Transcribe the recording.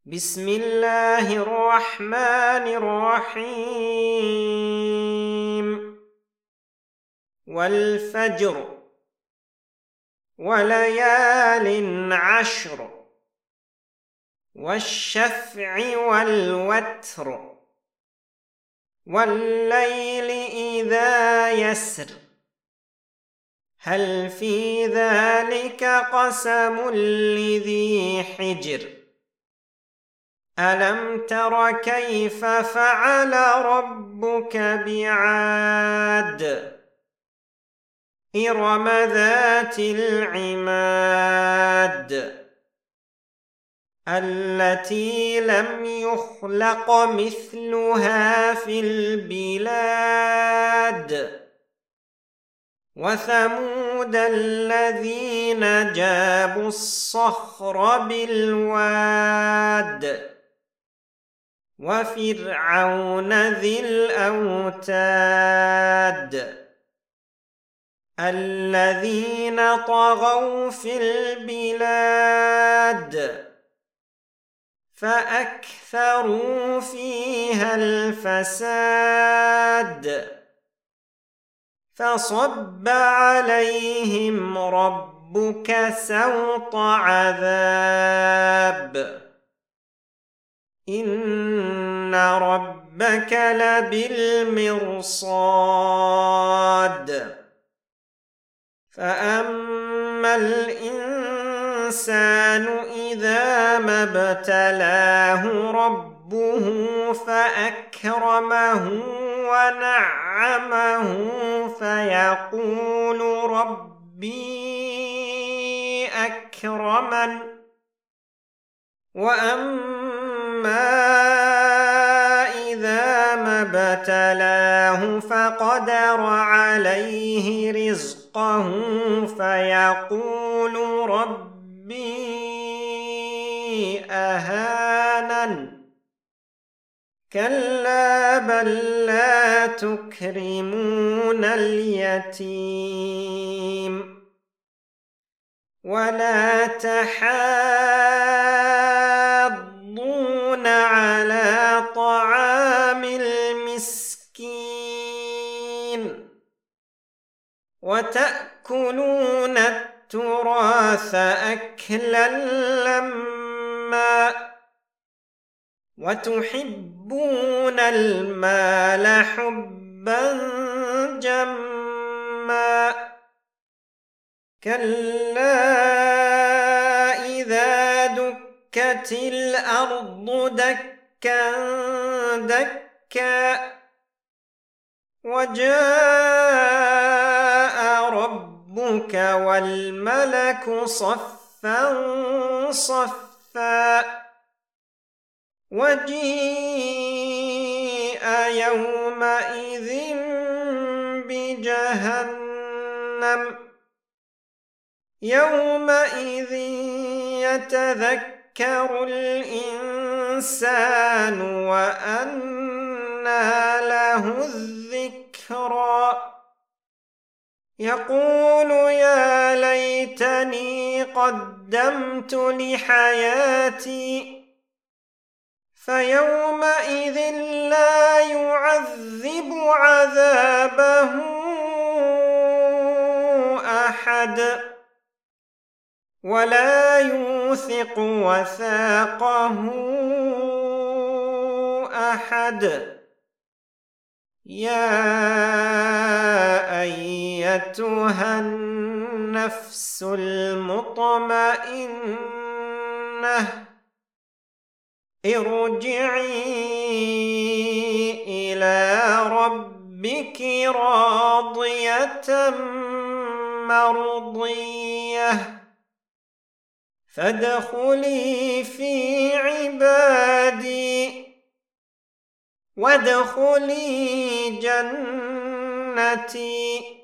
بسم الله الرحمن الرحيم والفجر وليال عشر والشفع والوتر والليل إذا يسر هل في ذلك قسم لذي حجر ألم تر كيف فعل ربك بعاد إرم ذات العماد التي لم يخلق مثلها في البلاد وثمود الذين جابوا الصخر بالواد وفرعون ذي الأوتاد الذين طغوا في البلاد فأكثروا فيها الفساد فصب عليهم ربك سوط عذاب إن ربك لبالمرصاد فأما الإنسان إذا ما ابتلاه ربه فأكرمه ونعمه فيقول ربي أكرمن وأما إذا ما ابتلاه فقدر عليه رزقه فيقول ربي أهانن كلا بل لا تكرمون اليتيم ولا تحاضون على طعام المسكين وتأكلون التراث أكلا لما وتحبون المال حبا جما كلا إذا دكت الأرض دكا دكا وجاء ربك والملك صفا صفا وجيء يومئذ بجهنم يومئذ يتذكر الإنسان وأنى له الذكرى يقول يا ليتني قدمت لحياتي فيومئذ لا يعذب عذابه أحد ولا يوثق وثاقه أحد يا أيتها النفس المطمئنة ارجعي إلى ربك راضية مرضية فادخلي في عبادي وادخلي جنتي